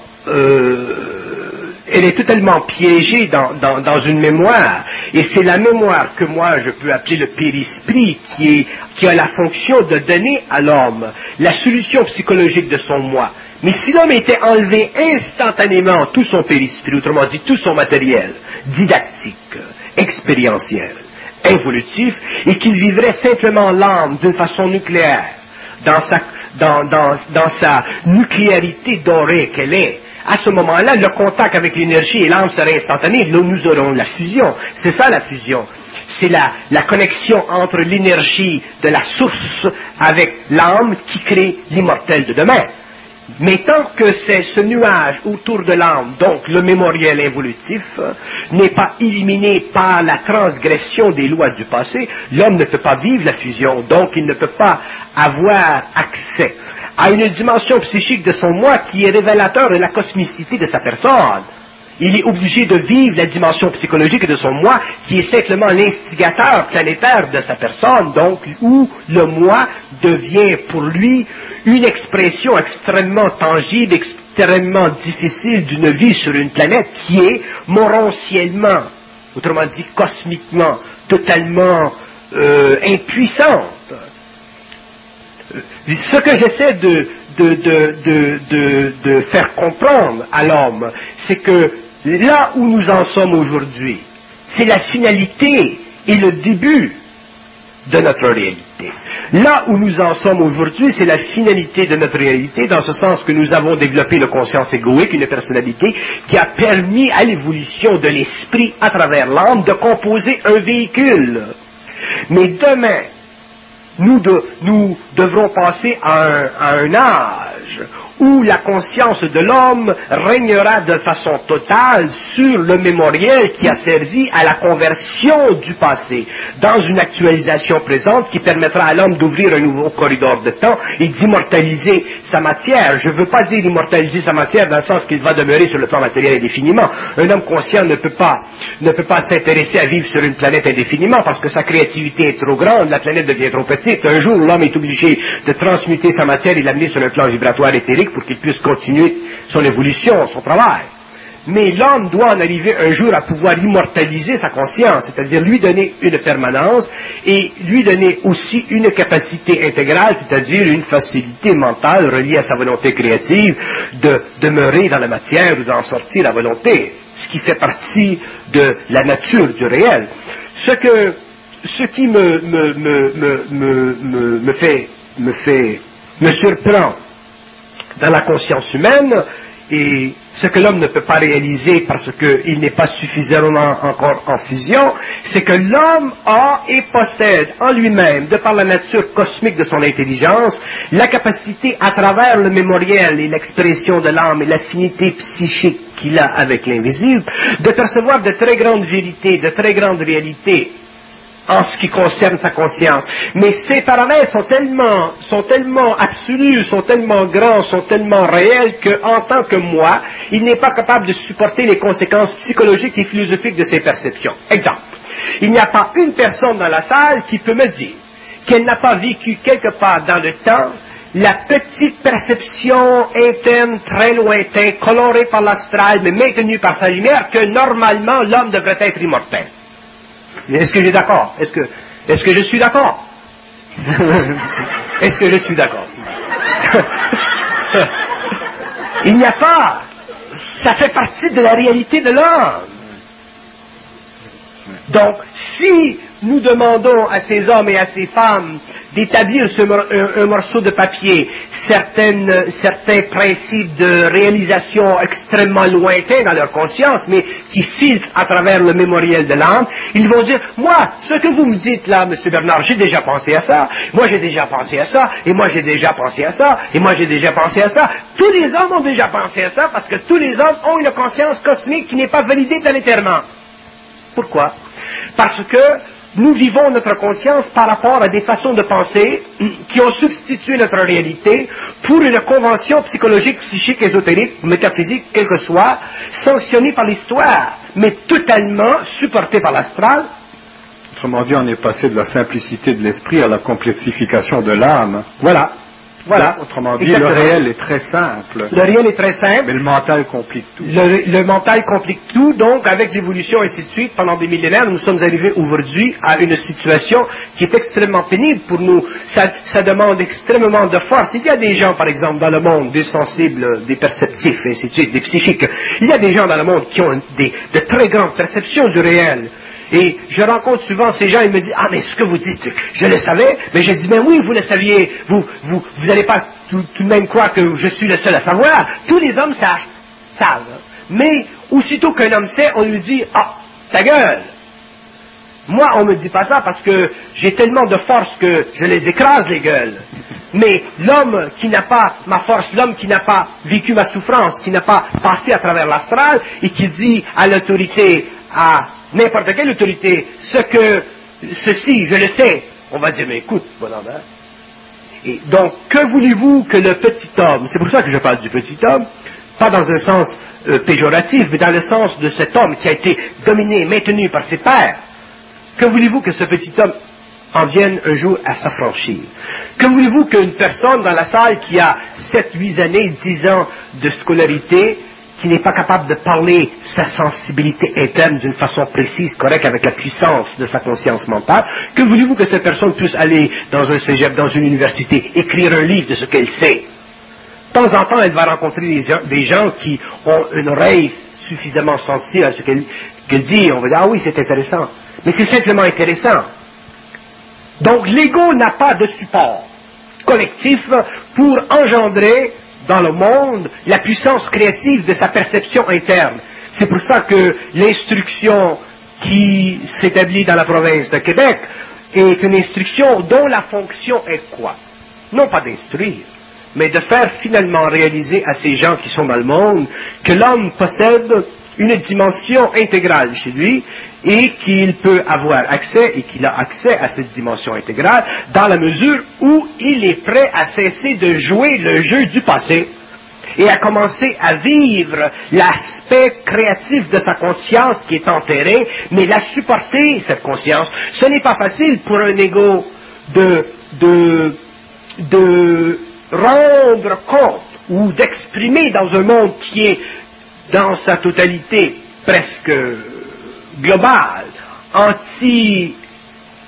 euh, elle est totalement piégée dans, dans, dans une mémoire. Et c'est la mémoire que moi je peux appeler le périsprit qui, est, qui a la fonction de donner à l'homme la solution psychologique de son moi. Mais si l'homme était enlevé instantanément tout son périsprit, autrement dit tout son matériel didactique, expérientiel, évolutif, et qu'il vivrait simplement l'âme d'une façon nucléaire, dans sa, dans, dans, dans sa nucléarité dorée qu'elle est, à ce moment-là, le contact avec l'énergie et l'âme serait instantané. Là, nous aurons la fusion. C'est ça la fusion. C'est la, la connexion entre l'énergie de la source avec l'âme qui crée l'immortel de demain. Mais tant que c'est ce nuage autour de l'âme, donc le mémoriel évolutif, n'est pas éliminé par la transgression des lois du passé, l'homme ne peut pas vivre la fusion, donc il ne peut pas avoir accès à une dimension psychique de son moi qui est révélateur de la cosmicité de sa personne. Il est obligé de vivre la dimension psychologique de son moi qui est simplement l'instigateur planétaire de sa personne, donc où le moi devient pour lui une expression extrêmement tangible, extrêmement difficile d'une vie sur une planète qui est morontiellement, autrement dit cosmiquement, totalement euh, impuissante. Ce que j'essaie de, de, de, de, de, de faire comprendre à l'homme, c'est que là où nous en sommes aujourd'hui, c'est la finalité et le début de notre réalité. Là où nous en sommes aujourd'hui, c'est la finalité de notre réalité, dans ce sens que nous avons développé une conscience égoïque, une personnalité qui a permis à l'évolution de l'esprit à travers l'âme de composer un véhicule. Mais demain, Nous, de, nous devrons passer à un, à un âge où la conscience de l'homme régnera de façon totale sur le mémoriel qui a servi à la conversion du passé, dans une actualisation présente qui permettra à l'homme d'ouvrir un nouveau corridor de temps et d'immortaliser sa matière. Je ne veux pas dire immortaliser sa matière dans le sens qu'il va demeurer sur le plan matériel indéfiniment. Un homme conscient ne peut pas, ne peut pas s'intéresser à vivre sur une planète indéfiniment parce que sa créativité est trop grande, la planète devient trop petite. Un jour, l'homme est obligé de transmuter sa matière et l'amener sur un plan vibratoire éthérique pour qu'il puisse continuer son évolution, son travail. Mais l'homme doit en arriver un jour à pouvoir immortaliser sa conscience, c'est-à-dire lui donner une permanence et lui donner aussi une capacité intégrale, c'est-à-dire une facilité mentale reliée à sa volonté créative de demeurer dans la matière ou d'en sortir à volonté, ce qui fait partie de la nature du réel. Ce que, ce qui me, me, me, me, me, me, me fait, me fait, me surprend dans la conscience humaine, et ce que l'homme ne peut pas réaliser parce qu'il n'est pas suffisamment encore en fusion, c'est que l'homme a et possède en lui-même, de par la nature cosmique de son intelligence, la capacité à travers le mémoriel et l'expression de l'âme et l'affinité psychique qu'il a avec l'invisible, de percevoir de très grandes vérités, de très grandes réalités en ce qui concerne sa conscience. Mais ces paramètres sont tellement, sont tellement absolus, sont tellement grands, sont tellement réels qu'en tant que moi, il n'est pas capable de supporter les conséquences psychologiques et philosophiques de ces perceptions. Exemple, il n'y a pas une personne dans la salle qui peut me dire qu'elle n'a pas vécu quelque part dans le temps la petite perception interne très lointaine, colorée par l'astral, mais maintenue par sa lumière, que normalement l'homme devrait être immortel. Est-ce que j'ai d'accord? Est-ce que, est-ce que je suis d'accord? Est-ce que je suis d'accord? Il n'y a pas. Ça fait partie de la réalité de l'homme. Donc, si nous demandons à ces hommes et à ces femmes d'établir ce, un, un morceau de papier, certaines, certains principes de réalisation extrêmement lointains dans leur conscience, mais qui filtrent à travers le mémoriel de l'âme, ils vont dire, moi, ce que vous me dites là, M. Bernard, j'ai déjà pensé à ça, moi j'ai déjà pensé à ça, et moi j'ai déjà pensé à ça, et moi j'ai déjà pensé à ça. Tous les hommes ont déjà pensé à ça, parce que tous les hommes ont une conscience cosmique qui n'est pas validée planétairement. Pourquoi? Parce que nous vivons notre conscience par rapport à des façons de penser qui ont substitué notre réalité pour une convention psychologique, psychique, ésotérique, métaphysique, quelle que soit, sanctionnée par l'histoire, mais totalement supportée par l'astral. Autrement dit, on est passé de la simplicité de l'esprit à la complexification de l'âme. Voilà. Voilà. Donc, autrement dit, exactement. Le réel est très simple. Le réel est très simple. Mais le mental complique tout. Le, le mental complique tout. Donc, avec l'évolution et ainsi de suite, pendant des millénaires, nous sommes arrivés aujourd'hui à une situation qui est extrêmement pénible pour nous. Ça, ça demande extrêmement de force. Il y a des gens, par exemple, dans le monde, des sensibles, des perceptifs, et ainsi de suite, des psychiques. Il y a des gens dans le monde qui ont des, de très grandes perceptions du réel. Et je rencontre souvent ces gens, ils me disent, ah, mais ce que vous dites, je le savais, mais je dis, mais oui, vous le saviez, vous, vous, vous n'allez pas tout, tout de même croire que je suis le seul à savoir. Tous les hommes savent, savent. Mais, aussitôt qu'un homme sait, on lui dit, ah, ta gueule. Moi, on me dit pas ça parce que j'ai tellement de force que je les écrase, les gueules. Mais l'homme qui n'a pas ma force, l'homme qui n'a pas vécu ma souffrance, qui n'a pas passé à travers l'astral, et qui dit à l'autorité, à n'importe quelle autorité, ce que, ceci, je le sais, on va dire, mais écoute, bonhomme, hein? Et donc, que voulez-vous que le petit homme, c'est pour ça que je parle du petit homme, pas dans un sens euh, péjoratif, mais dans le sens de cet homme qui a été dominé, maintenu par ses pères, que voulez-vous que ce petit homme en vienne un jour à s'affranchir? Que voulez-vous qu'une personne dans la salle qui a sept, huit années, dix ans de scolarité, qui n'est pas capable de parler sa sensibilité interne d'une façon précise, correcte, avec la puissance de sa conscience mentale, que voulez-vous que cette personne puisse aller dans un cégep, dans une université, écrire un livre de ce qu'elle sait? De temps en temps, elle va rencontrer des gens, des gens qui ont une oreille suffisamment sensible à ce qu'elle, qu'elle dit, on va dire, ah oui, c'est intéressant. Mais c'est simplement intéressant. Donc, l'ego n'a pas de support collectif pour engendrer dans le monde la puissance créative de sa perception interne. C'est pour ça que l'instruction qui s'établit dans la province de Québec est une instruction dont la fonction est quoi? Non pas d'instruire, mais de faire finalement réaliser à ces gens qui sont dans le monde que l'homme possède une dimension intégrale chez lui et qu'il peut avoir accès et qu'il a accès à cette dimension intégrale dans la mesure où il est prêt à cesser de jouer le jeu du passé et à commencer à vivre l'aspect créatif de sa conscience qui est enterré, mais la supporter, cette conscience. Ce n'est pas facile pour un ego de, de, de rendre compte ou d'exprimer dans un monde qui est dans sa totalité presque globale, anti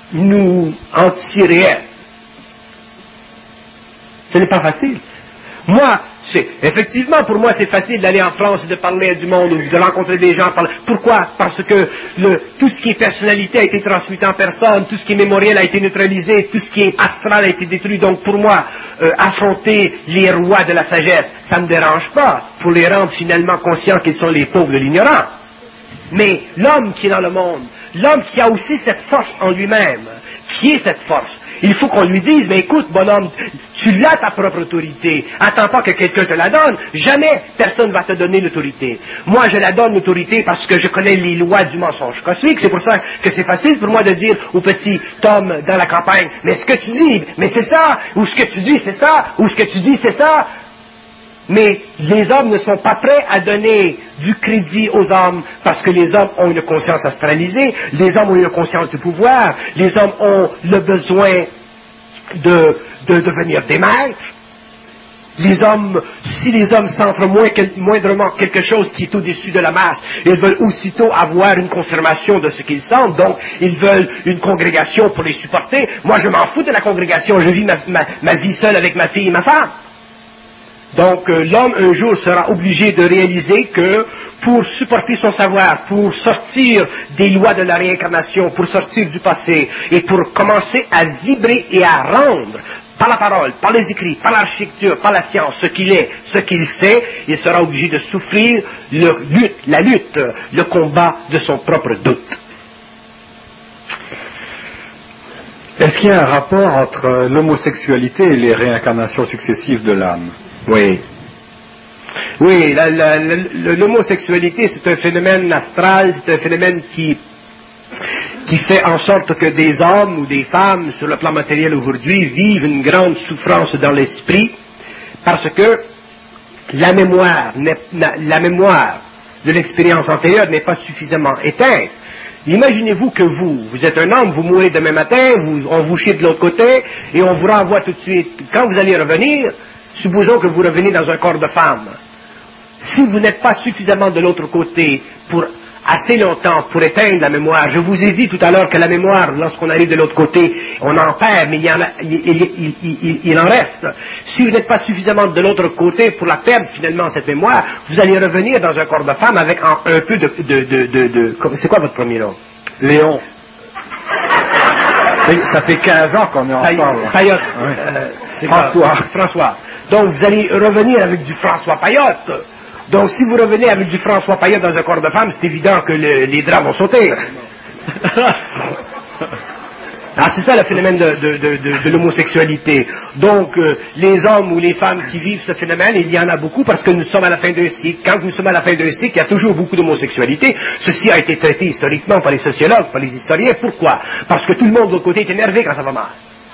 nous, anti-réel. Ce n'est pas facile. Moi, c'est, effectivement, pour moi, c'est facile d'aller en France et de parler du monde ou de rencontrer des gens. Pourquoi? Parce que le, tout ce qui est personnalité a été transmuté en personne, tout ce qui est mémoriel a été neutralisé, tout ce qui est astral a été détruit. Donc, pour moi, euh, affronter les rois de la sagesse, ça ne me dérange pas pour les rendre finalement conscients qu'ils sont les pauvres de l'ignorance. Mais l'homme qui est dans le monde, l'homme qui a aussi cette force en lui-même, qui est cette force, il faut qu'on lui dise, mais écoute, bonhomme, tu l'as ta propre autorité, attends pas que quelqu'un te la donne, jamais personne ne va te donner l'autorité. Moi, je la donne l'autorité parce que je connais les lois du mensonge cosmique, c'est pour ça que c'est facile pour moi de dire au petit Tom dans la campagne, mais ce que tu dis, mais c'est ça, ou ce que tu dis, c'est ça, ou ce que tu dis, c'est ça. Mais les hommes ne sont pas prêts à donner du crédit aux hommes parce que les hommes ont une conscience astralisée, les hommes ont une conscience du pouvoir, les hommes ont le besoin de, de devenir des maîtres. Les hommes, si les hommes sentent moins, moindrement quelque chose qui est au-dessus de la masse, ils veulent aussitôt avoir une confirmation de ce qu'ils sentent, donc ils veulent une congrégation pour les supporter. Moi, je m'en fous de la congrégation, je vis ma, ma, ma vie seule avec ma fille et ma femme. Donc euh, l'homme un jour sera obligé de réaliser que pour supporter son savoir, pour sortir des lois de la réincarnation, pour sortir du passé et pour commencer à vibrer et à rendre par la parole, par les écrits, par l'architecture, par la science, ce qu'il est, ce qu'il sait, il sera obligé de souffrir le lutte, la lutte, le combat de son propre doute. Est-ce qu'il y a un rapport entre l'homosexualité et les réincarnations successives de l'âme? Oui. Oui, la, la, la, l'homosexualité, c'est un phénomène astral, c'est un phénomène qui, qui fait en sorte que des hommes ou des femmes, sur le plan matériel aujourd'hui, vivent une grande souffrance dans l'esprit, parce que la mémoire, la mémoire de l'expérience antérieure n'est pas suffisamment éteinte. Imaginez-vous que vous, vous êtes un homme, vous mourrez demain matin, vous, on vous chie de l'autre côté, et on vous renvoie tout de suite. Quand vous allez revenir, supposons que vous revenez dans un corps de femme. Si vous n'êtes pas suffisamment de l'autre côté pour assez longtemps pour éteindre la mémoire, je vous ai dit tout à l'heure que la mémoire, lorsqu'on arrive de l'autre côté, on en perd, mais il, y en, a, il, il, il, il, il en reste. Si vous n'êtes pas suffisamment de l'autre côté pour la perdre finalement, cette mémoire, vous allez revenir dans un corps de femme avec un, un peu de... de, de, de, de c'est quoi votre premier nom? Léon. Ça fait quinze ans qu'on est ensemble. Payotte. Oui. Euh, François. Pas, François. Donc vous allez revenir avec du François Payotte. Donc si vous revenez avec du François Payotte dans un corps de femme, c'est évident que le, les draps vont sauter. Ah, c'est ça le phénomène de, de, de, de, de l'homosexualité. Donc, euh, les hommes ou les femmes qui vivent ce phénomène, il y en a beaucoup parce que nous sommes à la fin d'un cycle. Quand nous sommes à la fin d'un cycle, il y a toujours beaucoup d'homosexualité. Ceci a été traité historiquement par les sociologues, par les historiens. Pourquoi? Parce que tout le monde de l'autre côté est énervé quand ça va mal.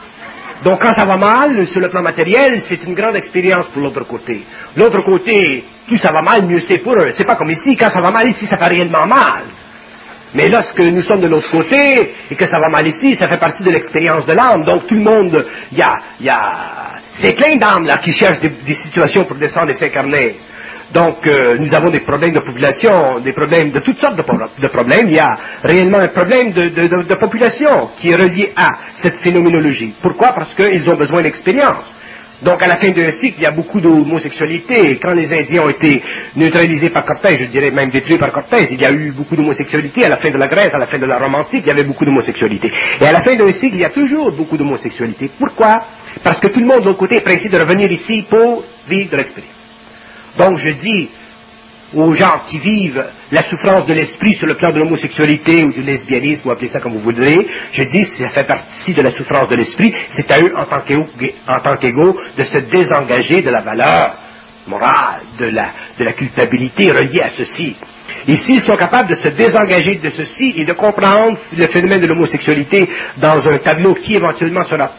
Donc, quand ça va mal, sur le plan matériel, c'est une grande expérience pour l'autre côté. L'autre côté, plus ça va mal, mieux c'est pour eux. C'est pas comme ici. Quand ça va mal ici, ça fait réellement mal. Mais lorsque nous sommes de l'autre côté et que ça va mal ici, ça fait partie de l'expérience de l'âme. Donc tout le monde, il y a, y a, c'est plein d'âmes là qui cherchent des, des situations pour descendre et s'incarner. Donc euh, nous avons des problèmes de population, des problèmes de toutes sortes de, de problèmes. Il y a réellement un problème de, de, de, de population qui est relié à cette phénoménologie. Pourquoi? Parce qu'ils ont besoin d'expérience. Donc, à la fin d'un cycle, il y a beaucoup d'homosexualité. Quand les Indiens ont été neutralisés par Cortés, je dirais même détruits par Cortés, il y a eu beaucoup d'homosexualité. À la fin de la Grèce, à la fin de la Rome antique, il y avait beaucoup d'homosexualité. Et à la fin d'un cycle, il y a toujours beaucoup d'homosexualité. Pourquoi? Parce que tout le monde, de l'autre côté, est pressé de revenir ici pour vivre de l'expérience. Donc, je dis aux gens qui vivent la souffrance de l'esprit sur le plan de l'homosexualité ou du lesbianisme, ou appelez ça comme vous voudrez, je dis ça fait partie de la souffrance de l'esprit, c'est à eux en tant qu'égaux, en tant qu'égaux de se désengager de la valeur morale, de la, de la culpabilité reliée à ceci. Et s'ils sont capables de se désengager de ceci et de comprendre le phénomène de l'homosexualité dans un tableau qui éventuellement sera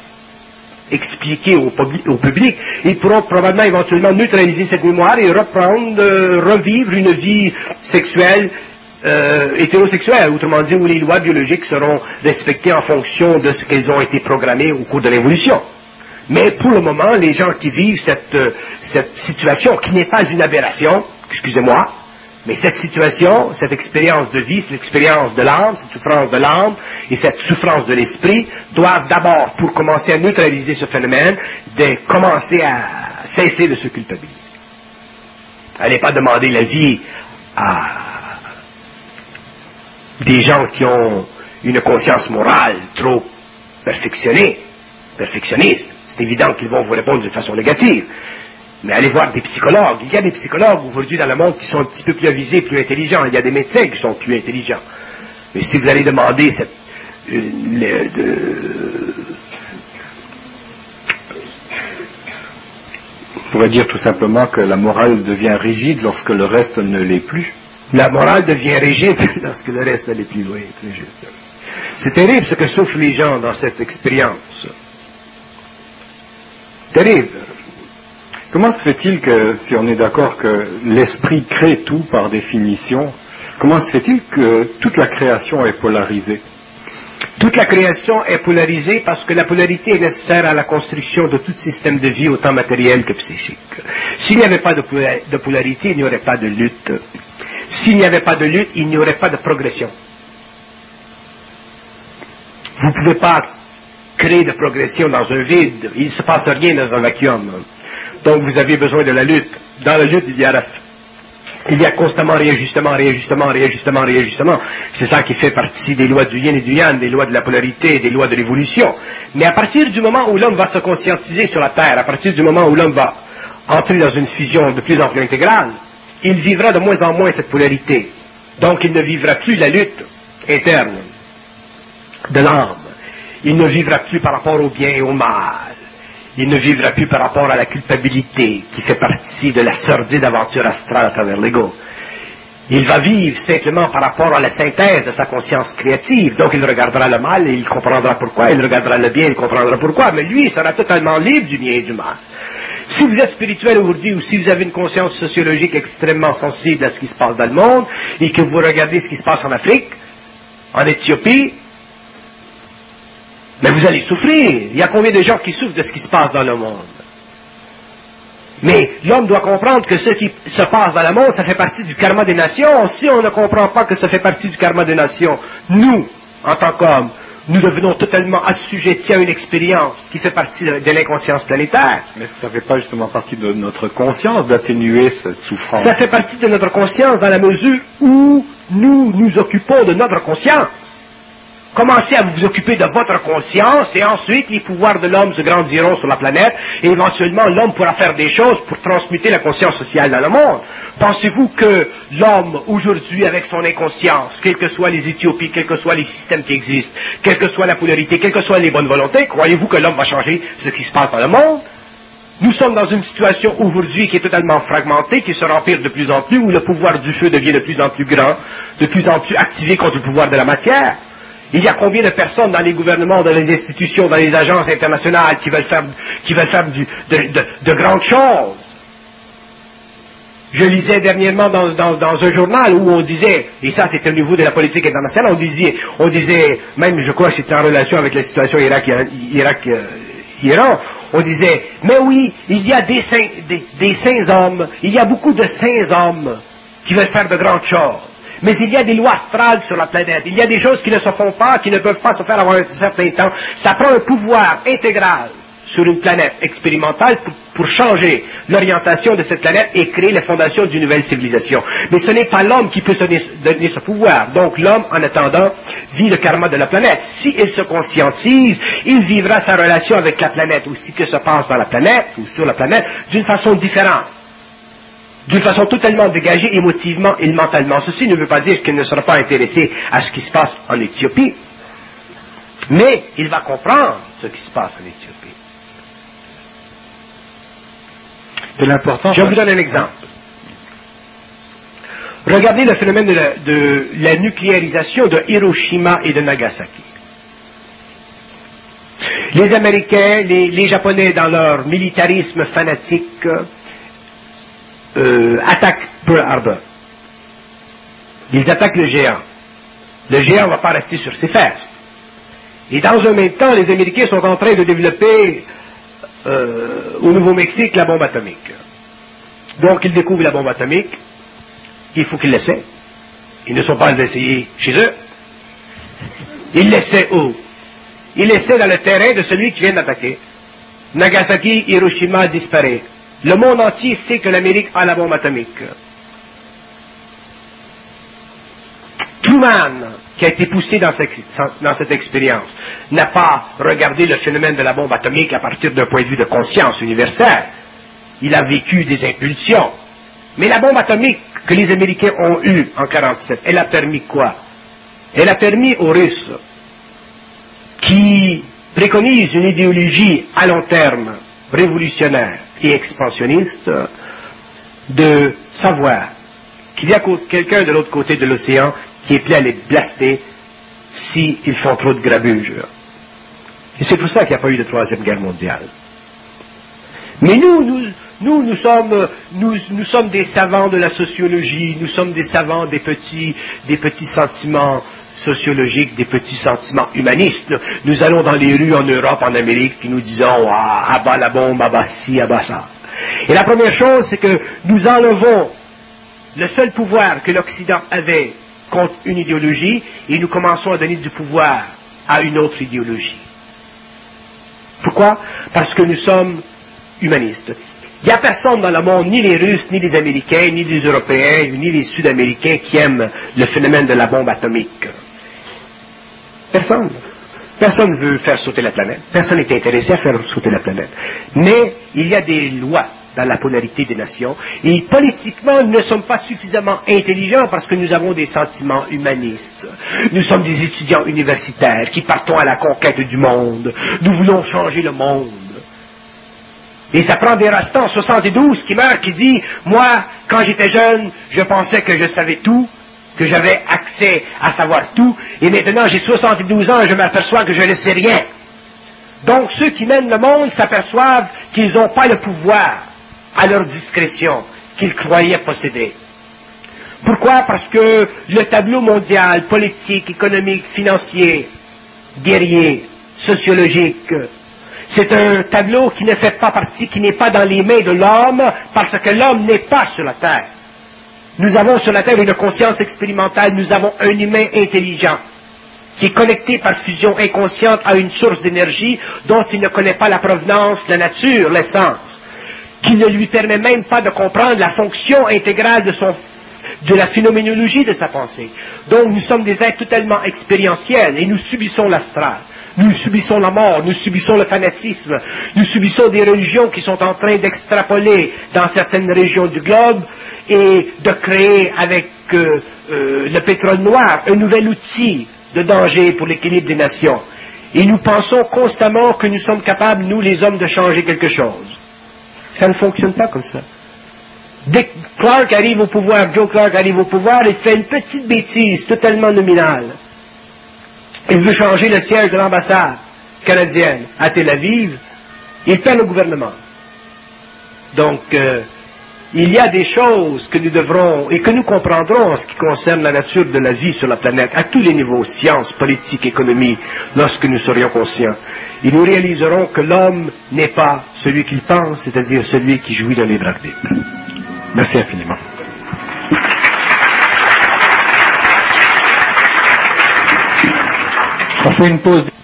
expliquer au, au public, ils pourront probablement éventuellement neutraliser cette mémoire et reprendre, euh, revivre une vie sexuelle euh, hétérosexuelle, autrement dit, où les lois biologiques seront respectées en fonction de ce qu'elles ont été programmées au cours de l'évolution. Mais pour le moment, les gens qui vivent cette, euh, cette situation, qui n'est pas une aberration, excusez-moi, mais cette situation, cette expérience de vie, cette expérience de l'âme, cette souffrance de l'âme et cette souffrance de l'esprit doivent d'abord, pour commencer à neutraliser ce phénomène, de commencer à cesser de se culpabiliser. Allez pas demander la vie à des gens qui ont une conscience morale trop perfectionnée, perfectionniste. C'est évident qu'ils vont vous répondre de façon négative. Mais allez voir des psychologues. Il y a des psychologues aujourd'hui dans le monde qui sont un petit peu plus avisés, plus intelligents. Il y a des médecins qui sont plus intelligents. Mais si vous allez demander cette, euh, le, de, on pourrait dire tout simplement que la morale devient rigide lorsque le reste ne l'est plus. La morale devient rigide lorsque le reste ne l'est plus. Oui, plus juste. C'est terrible ce que souffrent les gens dans cette expérience. Terrible. Comment se fait-il que, si on est d'accord que l'esprit crée tout par définition, comment se fait-il que toute la création est polarisée? Toute la création est polarisée parce que la polarité est nécessaire à la construction de tout système de vie, autant matériel que psychique. S'il n'y avait pas de polarité, il n'y aurait pas de lutte. S'il n'y avait pas de lutte, il n'y aurait pas de progression. Vous ne pouvez pas créer de progression dans un vide. Il ne se passe rien dans un vacuum. Donc vous avez besoin de la lutte. Dans la lutte, il y a, il y a constamment réajustement, réajustement, réajustement, réajustement. C'est ça qui fait partie des lois du yin et du yang, des lois de la polarité, des lois de l'évolution. Mais à partir du moment où l'homme va se conscientiser sur la Terre, à partir du moment où l'homme va entrer dans une fusion de plus en plus intégrale, il vivra de moins en moins cette polarité. Donc il ne vivra plus la lutte interne de l'âme. Il ne vivra plus par rapport au bien et au mal. Il ne vivra plus par rapport à la culpabilité qui fait partie de la sordide aventure astrale à travers l'ego. Il va vivre simplement par rapport à la synthèse de sa conscience créative. Donc il regardera le mal et il comprendra pourquoi. Il regardera le bien et il comprendra pourquoi. Mais lui, il sera totalement libre du bien et du mal. Si vous êtes spirituel aujourd'hui ou si vous avez une conscience sociologique extrêmement sensible à ce qui se passe dans le monde et que vous regardez ce qui se passe en Afrique, en Éthiopie, mais vous allez souffrir. Il y a combien de gens qui souffrent de ce qui se passe dans le monde? Mais l'homme doit comprendre que ce qui se passe dans le monde, ça fait partie du karma des nations. Si on ne comprend pas que ça fait partie du karma des nations, nous, en tant qu'hommes, nous devenons totalement assujettis à une expérience qui fait partie de, de l'inconscience planétaire. Mais ça ne fait pas justement partie de notre conscience d'atténuer cette souffrance? Ça fait partie de notre conscience dans la mesure où nous nous occupons de notre conscience. Commencez à vous occuper de votre conscience et ensuite les pouvoirs de l'homme se grandiront sur la planète et éventuellement l'homme pourra faire des choses pour transmuter la conscience sociale dans le monde. Pensez-vous que l'homme aujourd'hui avec son inconscience, quelles que soient les Éthiopies, quels que soient les systèmes qui existent, quelle que soit la polarité, quelles que soient les bonnes volontés, croyez-vous que l'homme va changer ce qui se passe dans le monde? Nous sommes dans une situation aujourd'hui qui est totalement fragmentée, qui se remplit de plus en plus, où le pouvoir du feu devient de plus en plus grand, de plus en plus activé contre le pouvoir de la matière. Il y a combien de personnes dans les gouvernements, dans les institutions, dans les agences internationales qui veulent faire, qui veulent faire du, de, de, de grandes choses? Je lisais dernièrement dans, dans, dans un journal où on disait, et ça c'était au niveau de la politique internationale, on disait, on disait même je crois que c'était en relation avec la situation Irak, Irak, euh, Iran, on disait, mais oui, il y a des saints, des, des saints hommes, il y a beaucoup de saints hommes qui veulent faire de grandes choses. Mais il y a des lois astrales sur la planète. Il y a des choses qui ne se font pas, qui ne peuvent pas se faire avant un certain temps. Ça prend un pouvoir intégral sur une planète expérimentale pour, pour changer l'orientation de cette planète et créer les fondations d'une nouvelle civilisation. Mais ce n'est pas l'homme qui peut se donner, donner ce pouvoir. Donc l'homme, en attendant, vit le karma de la planète. S'il se conscientise, il vivra sa relation avec la planète ou ce qui se passe dans la planète ou sur la planète d'une façon différente. D'une façon totalement dégagée émotivement et mentalement. Ceci ne veut pas dire qu'il ne sera pas intéressé à ce qui se passe en Éthiopie, mais il va comprendre ce qui se passe en Éthiopie. C'est l'important. Je vous donne un exemple. Regardez le phénomène de la, de la nucléarisation de Hiroshima et de Nagasaki. Les Américains, les, les Japonais, dans leur militarisme fanatique, Euh, attaquent Pearl Harbor. Ils attaquent le géant. Le géant ne va pas rester sur ses fesses. Et dans un même temps, les Américains sont en train de développer euh, au Nouveau-Mexique la bombe atomique. Donc ils découvrent la bombe atomique. Il faut qu'ils l'essaient. Ils ne sont pas allés l'essayer chez eux. Ils l'essaient où? Ils l'essaient dans le terrain de celui qui vient d'attaquer. Nagasaki, Hiroshima disparaît. Le monde entier sait que l'Amérique a la bombe atomique. Truman, qui a été poussé dans cette, dans cette expérience, n'a pas regardé le phénomène de la bombe atomique à partir d'un point de vue de conscience universelle. Il a vécu des impulsions. Mais la bombe atomique que les Américains ont eue en mille neuf cent quarante-sept, elle a permis quoi? Elle a permis aux Russes, qui préconisent une idéologie à long terme, révolutionnaire et expansionniste, de savoir qu'il y a quelqu'un de l'autre côté de l'océan qui est prêt à les blaster s'ils font trop de grabuge. Et c'est pour ça qu'il n'y a pas eu de troisième guerre mondiale. Mais nous, nous, nous, nous sommes, nous, nous sommes des savants de la sociologie, nous sommes des savants des petits, des petits sentiments sociologiques, des petits sentiments humanistes. Nous allons dans les rues en Europe, en Amérique, puis nous disons, ah, abat la bombe, abat ci, abat ça. Et la première chose, c'est que nous enlevons le seul pouvoir que l'Occident avait contre une idéologie, et nous commençons à donner du pouvoir à une autre idéologie. Pourquoi? Parce que nous sommes humanistes. Il n'y a personne dans le monde, ni les Russes, ni les Américains, ni les Européens, ni les Sud-Américains qui aiment le phénomène de la bombe atomique. Personne. Personne ne veut faire sauter la planète. Personne n'est intéressé à faire sauter la planète. Mais il y a des lois dans la polarité des nations, et politiquement, nous ne sommes pas suffisamment intelligents parce que nous avons des sentiments humanistes. Nous sommes des étudiants universitaires qui partons à la conquête du monde. Nous voulons changer le monde. Et ça prend des restants en soixante-douze qui meurt, qui dit, moi, quand j'étais jeune, je pensais que je savais tout, que j'avais accès à savoir tout, et maintenant j'ai soixante-douze ans et je m'aperçois que je ne sais rien. Donc ceux qui mènent le monde s'aperçoivent qu'ils n'ont pas le pouvoir à leur discrétion qu'ils croyaient posséder. Pourquoi? Parce que le tableau mondial, politique, économique, financier, guerrier, sociologique, c'est un tableau qui ne fait pas partie, qui n'est pas dans les mains de l'homme, parce que l'homme n'est pas sur la terre. Nous avons sur la terre une conscience expérimentale, nous avons un humain intelligent, qui est connecté par fusion inconsciente à une source d'énergie dont il ne connaît pas la provenance, la nature, l'essence, qui ne lui permet même pas de comprendre la fonction intégrale de, son, de la phénoménologie de sa pensée. Donc nous sommes des êtres totalement expérientiels et nous subissons l'astral. Nous subissons la mort, nous subissons le fanatisme, nous subissons des religions qui sont en train d'extrapoler dans certaines régions du globe et de créer avec euh, euh, le pétrole noir un nouvel outil de danger pour l'équilibre des nations. Et nous pensons constamment que nous sommes capables, nous les hommes, de changer quelque chose. Ça ne fonctionne pas comme ça. Dès que Clark arrive au pouvoir, Joe Clark arrive au pouvoir, il fait une petite bêtise totalement nominale. Il veut changer le siège de l'ambassade canadienne à Tel Aviv, il perd le gouvernement. Donc, euh, il y a des choses que nous devrons et que nous comprendrons en ce qui concerne la nature de la vie sur la planète, à tous les niveaux, sciences, politique, économie, lorsque nous serions conscients. Et nous réaliserons que l'homme n'est pas celui qu'il pense, c'est-à-dire celui qui jouit d'un libre arbitre. Merci infiniment. On fait une pause.